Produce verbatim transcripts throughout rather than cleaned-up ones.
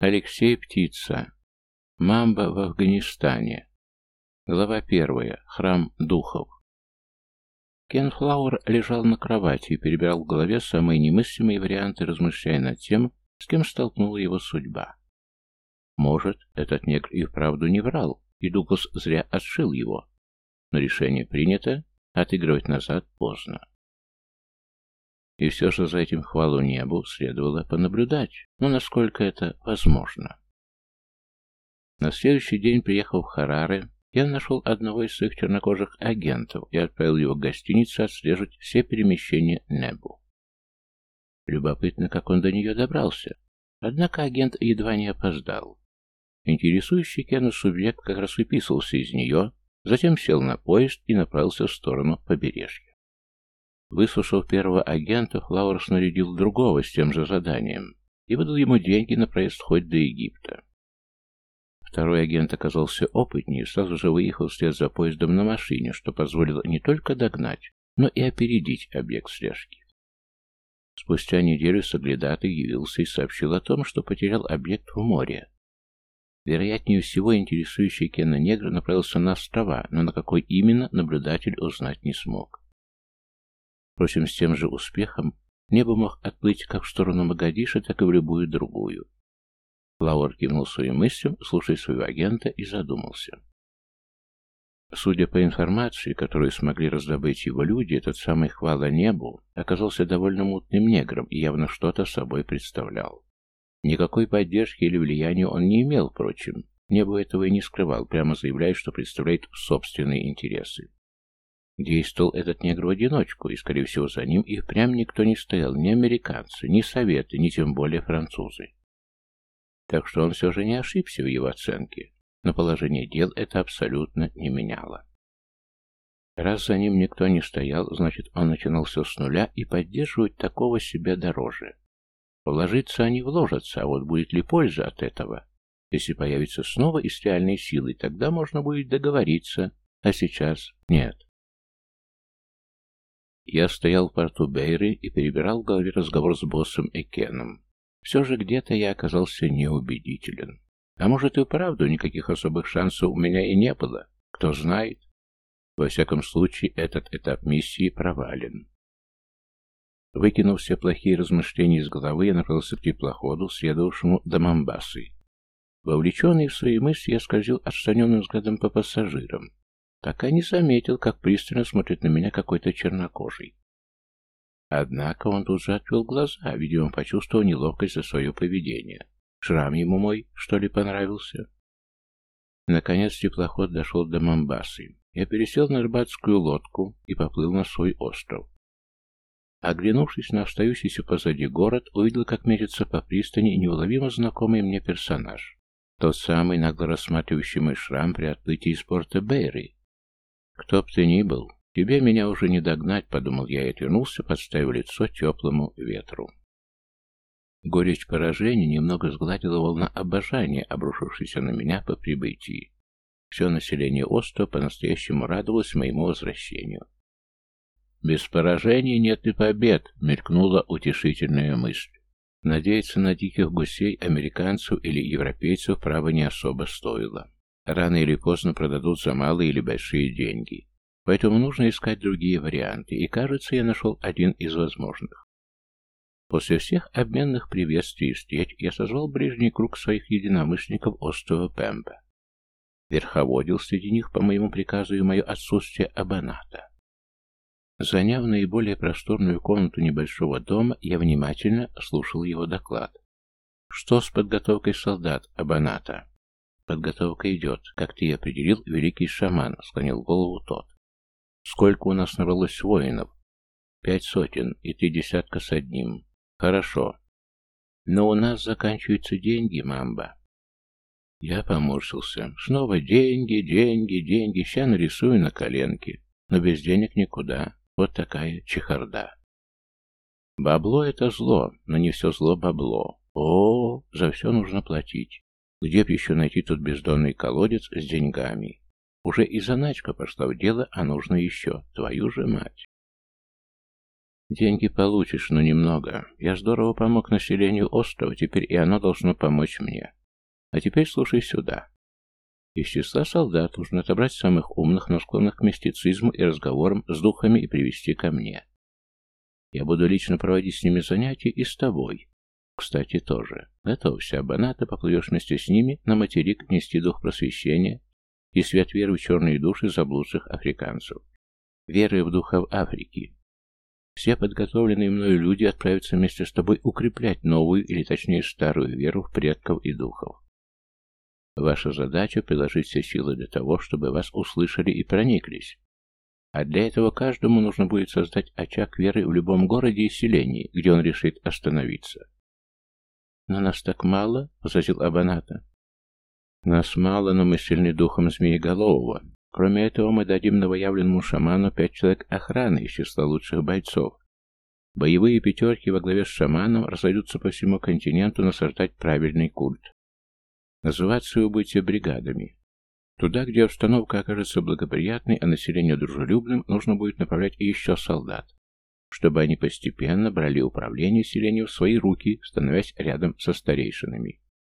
Алексей Птица. Мамба в Афганистане. Глава первая. Храм духов. Кен Флауэр лежал на кровати и перебирал в голове самые немыслимые варианты, размышляя над тем, с кем столкнула его судьба. Может, этот негр и вправду не врал, и Дуглас зря отшил его. Но решение принято, отыгрывать назад поздно. И все же за этим хвалу небу следовало понаблюдать, но насколько это возможно. На следующий день, приехав в Хараре, я нашел одного из своих чернокожих агентов и отправил его в гостиницу отслеживать все перемещения Небу. Любопытно, как он до нее добрался. Однако агент едва не опоздал. Интересующий Кену субъект как раз выписывался из нее, затем сел на поезд и направился в сторону побережья. Выслушав первого агента, Флауэр снарядил другого с тем же заданием и выдал ему деньги на проезд хоть до Египта. Второй агент оказался опытнее и сразу же выехал вслед за поездом на машине, что позволило не только догнать, но и опередить объект слежки. Спустя неделю соглядатый явился и сообщил о том, что потерял объект в море. Вероятнее всего, интересующий Кена негр направился на острова, но на какой именно наблюдатель узнать не смог. Впрочем, с тем же успехом Небо мог отплыть как в сторону Могадишо, так и в любую другую. Флауэр кивнул своим мыслям, слушая своего агента, и задумался. Судя по информации, которую смогли раздобыть его люди, этот самый Хвала Небу оказался довольно мутным негром и явно что-то собой представлял. Никакой поддержки или влияния он не имел, впрочем. Небо этого и не скрывал, прямо заявляя, что представляет собственные интересы. Действовал этот негр в одиночку, и, скорее всего, за ним и впрямь никто не стоял, ни американцы, ни советы, ни тем более французы. Так что он все же не ошибся в его оценке, но положение дел это абсолютно не меняло. Раз за ним никто не стоял, значит, он начинал все с нуля, и поддерживать такого себя дороже. Вложиться они вложатся, а вот будет ли польза от этого? Если появится снова и с реальной силой, тогда можно будет договориться, а сейчас нет. Я стоял в порту Бейры и перебирал в голове разговор с боссом Экеном. Все же где-то я оказался неубедителен. А может и вправду никаких особых шансов у меня и не было. Кто знает. Во всяком случае, этот этап миссии провален. Выкинув все плохие размышления из головы, я направился к теплоходу, следовавшему до Момбасы. Вовлеченный в свои мысли, я скользил отстраненным взглядом по пассажирам. Пока не заметил, как пристально смотрит на меня какой-то чернокожий. Однако он тут же отвел глаза, видимо, почувствовал неловкость за свое поведение. Шрам ему мой, что ли, понравился? Наконец теплоход дошел до Момбасы. Я пересел на рыбацкую лодку и поплыл на свой остров. Оглянувшись на остающийся позади город, увидел, как мечется по пристани неуловимо знакомый мне персонаж. Тот самый нагло рассматривающий мой шрам при отплытии из порта Бейры. «Кто б ты ни был, тебе меня уже не догнать», — подумал я и отвернулся, подставив лицо теплому ветру. Горечь поражения немного сгладила волна обожания, обрушившаяся на меня по прибытии. Все население острова по-настоящему радовалось моему возвращению. «Без поражения нет и побед», — мелькнула утешительная мысль. Надеяться на диких гусей, американцев или европейцев право не особо стоило. Рано или поздно продадут за малые или большие деньги. Поэтому нужно искать другие варианты, и, кажется, я нашел один из возможных. После всех обменных приветствий и встреч я созвал ближний круг своих единомышленников острова Пемба. Верховодил среди них по моему приказу и мое отсутствие аббаната. Заняв наиболее просторную комнату небольшого дома, я внимательно слушал его доклад. «Что с подготовкой солдат аббаната?» «Подготовка идет, как ты и определил, великий шаман», — склонил голову тот. «Сколько у нас набралось воинов?» «Пять сотен и три десятка с одним». «Хорошо. Но у нас заканчиваются деньги, мамба». Я поморщился. Снова деньги, деньги, деньги. Ща нарисую на коленке. Но без денег никуда. Вот такая чехарда. Бабло — это зло, но не все зло бабло. О, за все нужно платить. Где б еще найти тут бездонный колодец с деньгами? Уже и заначка пошла в дело, а нужно еще. Твою же мать. Деньги получишь, но немного. Я здорово помог населению острова, теперь и оно должно помочь мне. А теперь слушай сюда. Из числа солдат нужно отобрать самых умных, но склонных к мистицизму и разговорам с духами и привести ко мне. Я буду лично проводить с ними занятия и с тобой. Кстати, тоже. Готовься, Аббанат, ты поплывешь вместе с ними на материк нести дух просвещения и свет веры в черные души заблудших африканцев. Веры в духов Африки. Все подготовленные мною люди отправятся вместе с тобой укреплять новую, или точнее старую, веру в предков и духов. Ваша задача — приложить все силы для того, чтобы вас услышали и прониклись. А для этого каждому нужно будет создать очаг веры в любом городе и селении, где он решит остановиться. «Но нас так мало», — возразил Аббаната. «Нас мало, но мы сильны духом Змееголового. Кроме этого, мы дадим новоявленному шаману пять человек охраны из числа лучших бойцов. Боевые пятерки во главе с шаманом разойдутся по всему континенту насаждать правильный культ. Называться вы будете бригадами. Туда, где обстановка окажется благоприятной, а население дружелюбным, нужно будет направлять еще солдат, чтобы они постепенно брали управление селением в свои руки, становясь рядом со старейшинами».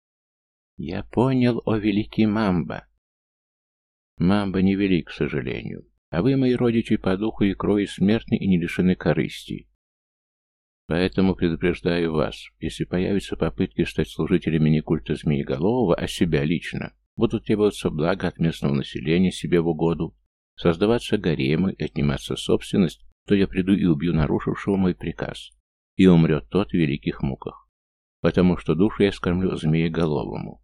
«Я понял, о великий Мамба». «Мамба не велик, к сожалению. А вы, мои родичи, по духу и крови смертны и не лишены корысти. Поэтому предупреждаю вас, если появятся попытки стать служителями не культа Змееголового, а себя лично, будут требоваться блага от местного населения себе в угоду, создаваться гаремы и отниматься собственность, то я приду и убью нарушившего мой приказ, и умрет тот в великих муках, потому что душу я скормлю Змееголовому.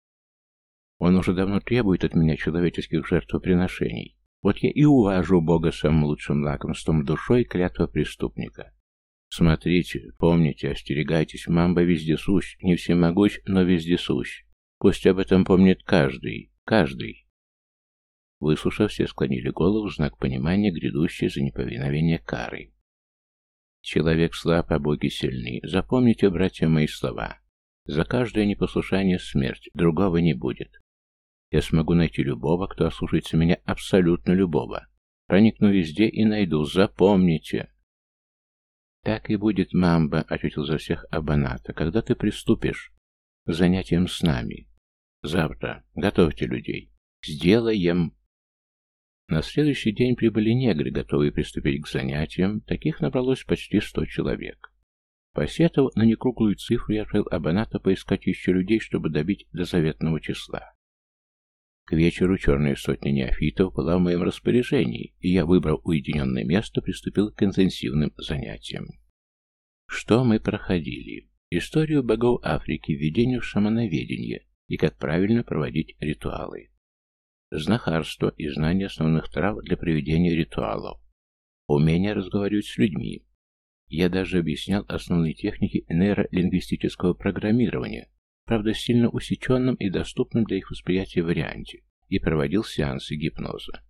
Он уже давно требует от меня человеческих жертвоприношений. Вот я и уважу Бога самым лучшим лакомством душой клятва преступника. Смотрите, помните, остерегайтесь, Мамба вездесущ, не всемогущ, но вездесущ. Пусть об этом помнит каждый, каждый». Выслушав, все склонили голову в знак понимания, грядущей за неповиновение кары. «Человек слаб, а боги сильны. Запомните, братья, мои слова. За каждое непослушание смерть, другого не будет. Я смогу найти любого, кто ослушается меня, абсолютно любого. Проникну везде и найду, запомните». «Так и будет, Мамба», — ответил за всех Аббаната, — «когда ты приступишь к занятиям с нами. Завтра. Готовьте людей. Сделаем». На следующий день прибыли негры, готовые приступить к занятиям. Таких набралось почти сто человек. Посетовав на некруглую цифру, я отправил Аббаната поискать еще людей, чтобы добить до заветного числа. К вечеру черная сотня неофитов была в моем распоряжении, и я, выбрав уединенное место, приступил к интенсивным занятиям. Что мы проходили? Историю богов Африки, введение в шамановедение и как правильно проводить ритуалы. Знахарство и знание основных трав для проведения ритуалов. Умение разговаривать с людьми. Я даже объяснял основные техники нейролингвистического программирования, правда, сильно усеченном и доступном для их восприятия варианте, и проводил сеансы гипноза.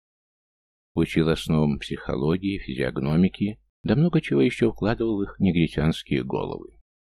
Учил основам психологии, физиогномики, да много чего еще вкладывал в их негритянские головы.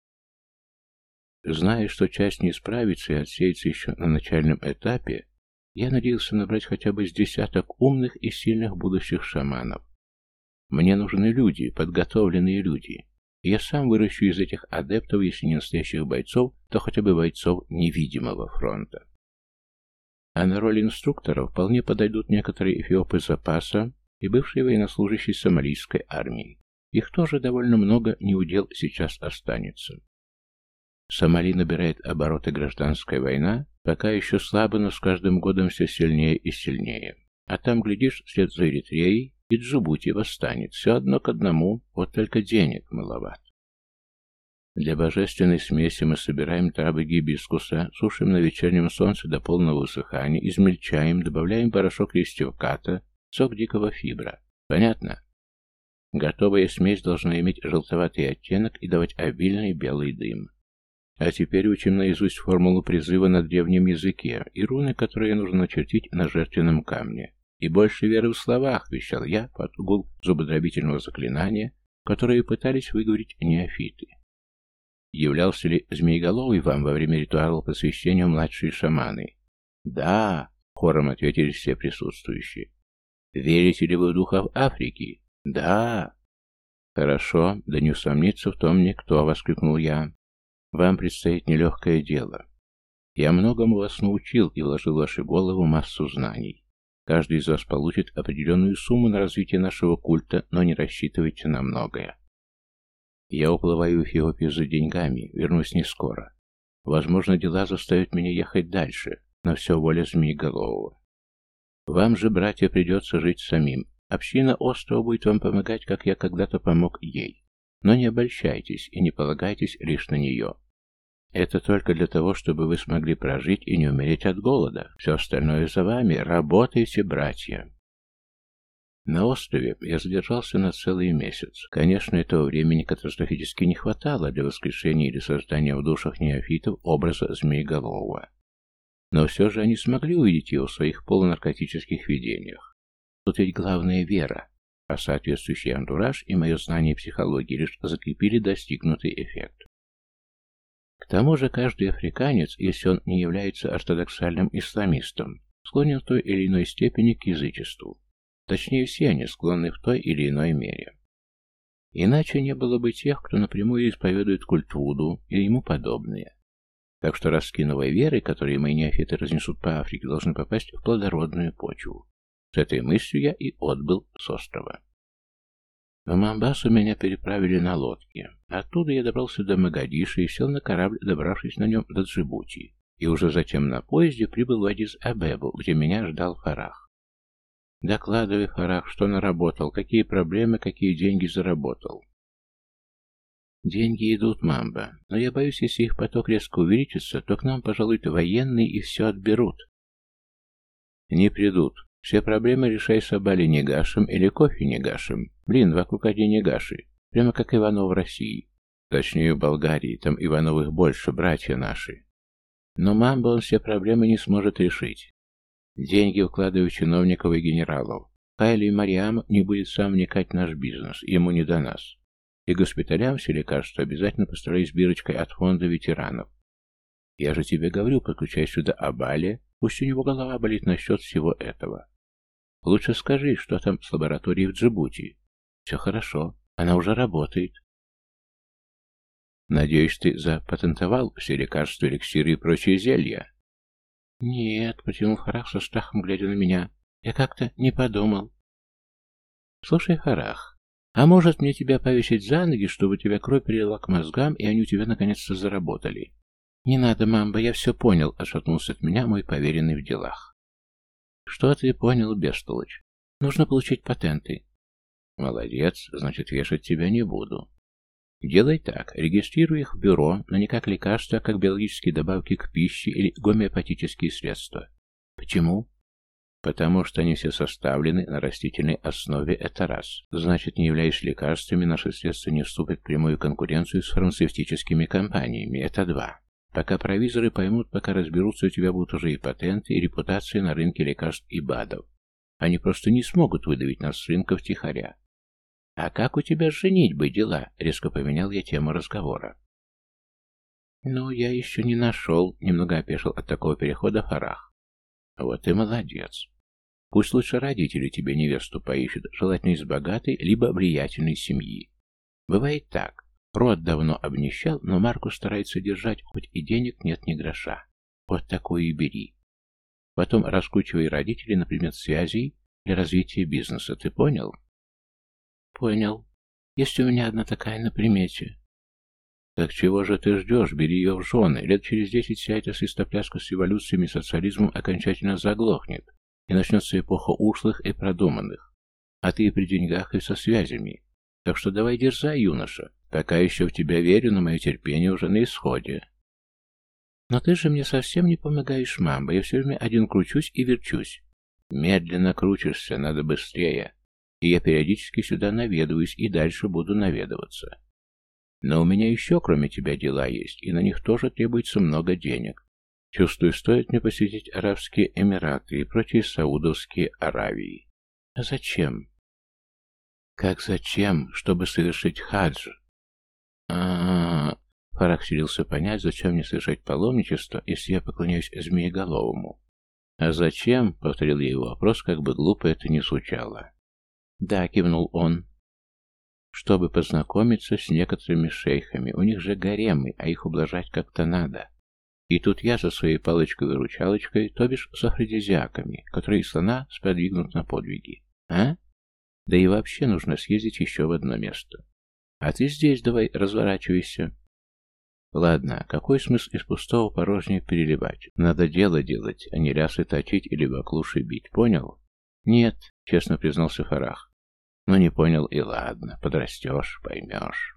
Зная, что часть не справится и отсеется еще на начальном этапе, я надеялся набрать хотя бы с десяток умных и сильных будущих шаманов. Мне нужны люди, подготовленные люди. Я сам выращу из этих адептов, если не настоящих бойцов, то хотя бы бойцов невидимого фронта. А на роль инструкторов вполне подойдут некоторые эфиопы запаса и бывшие военнослужащие сомалийской армии. Их тоже довольно много, не удел сейчас останется. Сомали набирает обороты гражданская война, пока еще слабо, но с каждым годом все сильнее и сильнее. А там, глядишь, вслед за Эритреей и Джибути восстанет. Все одно к одному, вот только денег маловато. Для божественной смеси мы собираем травы гибискуса, сушим на вечернем солнце до полного высыхания, измельчаем, добавляем порошок листьев ката, сок дикого фибра. Понятно? Готовая смесь должна иметь желтоватый оттенок и давать обильный белый дым. А теперь учим наизусть формулу призыва на древнем языке и руны, которые нужно начертить на жертвенном камне. И больше веры в словах, вещал я под угол зубодробительного заклинания, которое пытались выговорить неофиты. Являлся ли Змееголовый вам во время ритуала посвящения младшие шаманы? Да, хором ответили все присутствующие. Верите ли вы в духов Африки? Да. «Хорошо, да не усомнится в том никто», — воскликнул я. «Вам предстоит нелегкое дело. Я многому вас научил и вложил в вашу голову массу знаний. Каждый из вас получит определенную сумму на развитие нашего культа, но не рассчитывайте на многое. Я уплываю в Эфиопию за деньгами, вернусь не скоро. Возможно, дела заставят меня ехать дальше, но все воля Змееголового. Вам же, братья, придется жить самим. Община острова будет вам помогать, как я когда-то помог ей. Но не обольщайтесь и не полагайтесь лишь на нее. Это только для того, чтобы вы смогли прожить и не умереть от голода. Все остальное за вами. Работайте, братья. На острове я задержался на целый месяц. Конечно, этого времени катастрофически не хватало для воскрешения или создания в душах неофитов образа Змееголового. Но все же они смогли увидеть его в своих полунаркотических видениях. Тут ведь главная вера, а соответствующий антураж и мое знание психологии лишь закрепили достигнутый эффект. К тому же каждый африканец, если он не является ортодоксальным исламистом, склонен в той или иной степени к язычеству. Точнее, все они склонны в той или иной мере. Иначе не было бы тех, кто напрямую исповедует культ Вуду и ему подобные. Так что ростки новой веры, которые мои неофиты разнесут по Африке, должны попасть в плодородную почву. С этой мыслью я и отбыл с острова. В Момбасу меня переправили на лодке. Оттуда я добрался до Могадишо и сел на корабль, добравшись на нем до Джибути. И уже затем на поезде прибыл в Аддис-Абебу, где меня ждал Фарах. «Докладывай, Фарах, что наработал, какие проблемы, какие деньги заработал». «Деньги идут, Мамба, но я боюсь, если их поток резко увеличится, то к нам пожалуют военные и все отберут». «Не придут. Все проблемы решай с Абали Негашем или Кофи Негашем. Блин, вокруг одни Негаши. Прямо как Иванов в России. Точнее, в Болгарии. Там Ивановых больше, братья наши. Но Мамба он все проблемы не сможет решить. Деньги вкладываю в чиновников и генералов. Хайли и Мариам не будет сам вникать в наш бизнес. Ему не до нас. И госпиталям все лекарства обязательно постараюсь бирочкой от фонда ветеранов. Я же тебе говорю, подключай сюда Абали. Пусть у него голова болит насчет всего этого. Лучше скажи, что там с лабораторией в Джибути. Все хорошо, она уже работает. Надеюсь, ты запатентовал все лекарства, эликсиры и прочие зелья? Нет, протянул Фарах со страхом, глядя на меня. Я как-то не подумал. Слушай, Фарах, а может мне тебя повесить за ноги, чтобы тебя кровь перелила к мозгам, и они у тебя наконец-то заработали? «Не надо, Мамба, я все понял», — отшатнулся от меня мой поверенный в делах. «Что ты понял, бестолочь? Нужно получить патенты». «Молодец, значит, вешать тебя не буду. Делай так, регистрируй их в бюро, но не как лекарства, а как биологические добавки к пище или гомеопатические средства». «Почему?» «Потому что они все составлены на растительной основе, это раз. Значит, не являясь лекарствами, наши средства не вступят в прямую конкуренцию с фармацевтическими компаниями, это два. Пока провизоры поймут, пока разберутся, у тебя будут уже и патенты, и репутация на рынке лекарств и БАДов. Они просто не смогут выдавить нас с рынка втихаря. «А как у тебя с женитьбой дела?» — резко поменял я тему разговора. «Ну, я еще не нашел», — немного опешил от такого перехода Фарах. «Вот и молодец. Пусть лучше родители тебе невесту поищут, желательно из богатой, либо влиятельной семьи. Бывает так. Род давно обнищал, но Марку старается держать, хоть и денег нет ни гроша. Вот такую и бери. Потом раскручивай родителей на предмет связей для развития бизнеса. Ты понял?» «Понял. Есть у меня одна такая на примете». «Так чего же ты ждешь? Бери ее в жены. Лет через десять вся эта свистопляска с революциями и социализмом окончательно заглохнет, и начнется эпоха ушлых и продуманных. А ты и при деньгах, и со связями. Так что давай дерзай, юноша. Пока еще в тебя верю, но мое терпение уже на исходе». «Но ты же мне совсем не помогаешь, мама. Я все время один кручусь и верчусь». «Медленно крутишься, надо быстрее. И я периодически сюда наведываюсь и дальше буду наведываться. Но у меня еще кроме тебя дела есть, и на них тоже требуется много денег. Чувствую, стоит мне посетить Арабские Эмираты и прочие Саудовские Аравии». «А зачем?» «Как зачем? Чтобы совершить хадж». А-а-а. Фарах селился понять, зачем мне совершать паломничество, если я поклоняюсь Змееголовому. «А зачем?» — повторил я его вопрос, как бы глупо это ни звучало. «Да», — кивнул он. чтобы познакомиться с некоторыми шейхами. У них же гаремы, а их ублажать как-то надо. И тут я со своей палочкой-выручалочкой, то бишь с афродизиаками, которые слона сподвигнут на подвиги. А? Да и вообще нужно съездить еще в одно место. А ты здесь давай разворачивайся. Ладно, какой смысл из пустого порожнее переливать? Надо дело делать, а не лясы точить или баклуши бить, понял? Нет, честно признался Фарах. Ну не понял и ладно, подрастешь, поймешь.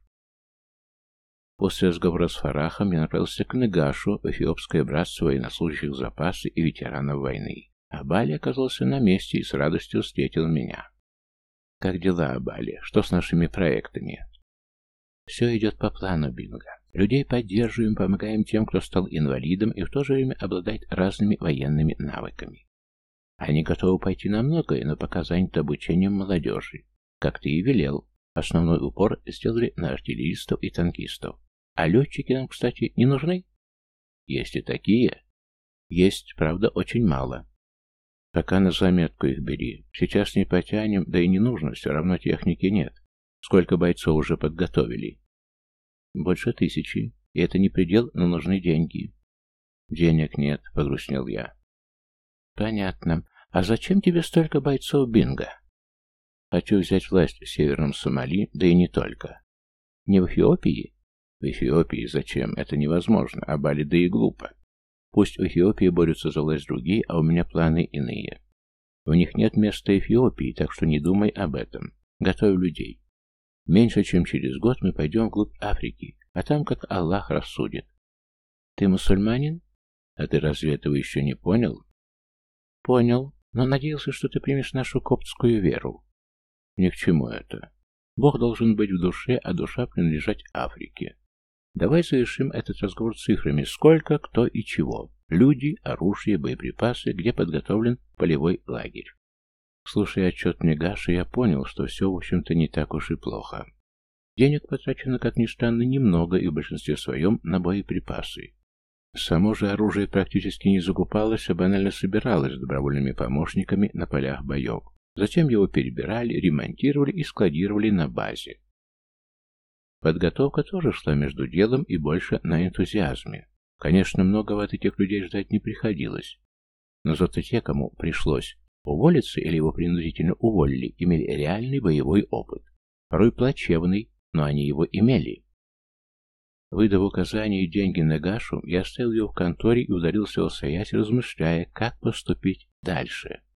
После разговора с Фарахом я направился к Негашу, в эфиопское братство военнослужащих запаса и ветеранов войны. Абали оказался на месте и с радостью встретил меня. Как дела, Абали? Что с нашими проектами? Все идет по плану, Бинго. Людей поддерживаем, помогаем тем, кто стал инвалидом и в то же время обладает разными военными навыками. Они готовы пойти на многое, но пока заняты обучением молодежи. Как ты и велел, основной упор сделали на артиллеристов и танкистов. А летчики нам, кстати, не нужны? Есть и такие. Есть, правда, очень мало. Пока на заметку их бери. Сейчас не потянем, да и не нужно, все равно техники нет. Сколько бойцов уже подготовили? Больше тысячи. И это не предел, но нужны деньги. Денег нет, погрустнел я. Понятно. А зачем тебе столько бойцов, Бинго? Хочу взять власть в Северном Сомали, да и не только. Не в Эфиопии? В Эфиопии зачем? Это невозможно, а Бали да и глупо. Пусть в Эфиопии борются за власть другие, а у меня планы иные. У них нет места Эфиопии, так что не думай об этом. Готовь людей. Меньше чем через год мы пойдем вглубь Африки, а там как Аллах рассудит. Ты мусульманин? А ты разве этого еще не понял? Понял, но надеялся, что ты примешь нашу коптскую веру. Ни к чему это. Бог должен быть в душе, а душа принадлежать Африке. Давай завершим этот разговор цифрами. Сколько, кто и чего. Люди, оружие, боеприпасы, где подготовлен полевой лагерь. Слушая отчет Негаши, я понял, что все, в общем-то, не так уж и плохо. Денег потрачено, как ни странно, немного и в большинстве своем на боеприпасы. Само же оружие практически не закупалось, а банально собиралось добровольными помощниками на полях боев. Затем его перебирали, ремонтировали и складировали на базе. Подготовка тоже шла между делом и больше на энтузиазме. Конечно, многого от этих людей ждать не приходилось. Но зато те, кому пришлось уволиться или его принудительно уволили, имели реальный боевой опыт. Порой плачевный, но они его имели. Выдав указания и деньги Негашу, я оставил его в конторе и ударился в своясь, размышляя, как поступить дальше.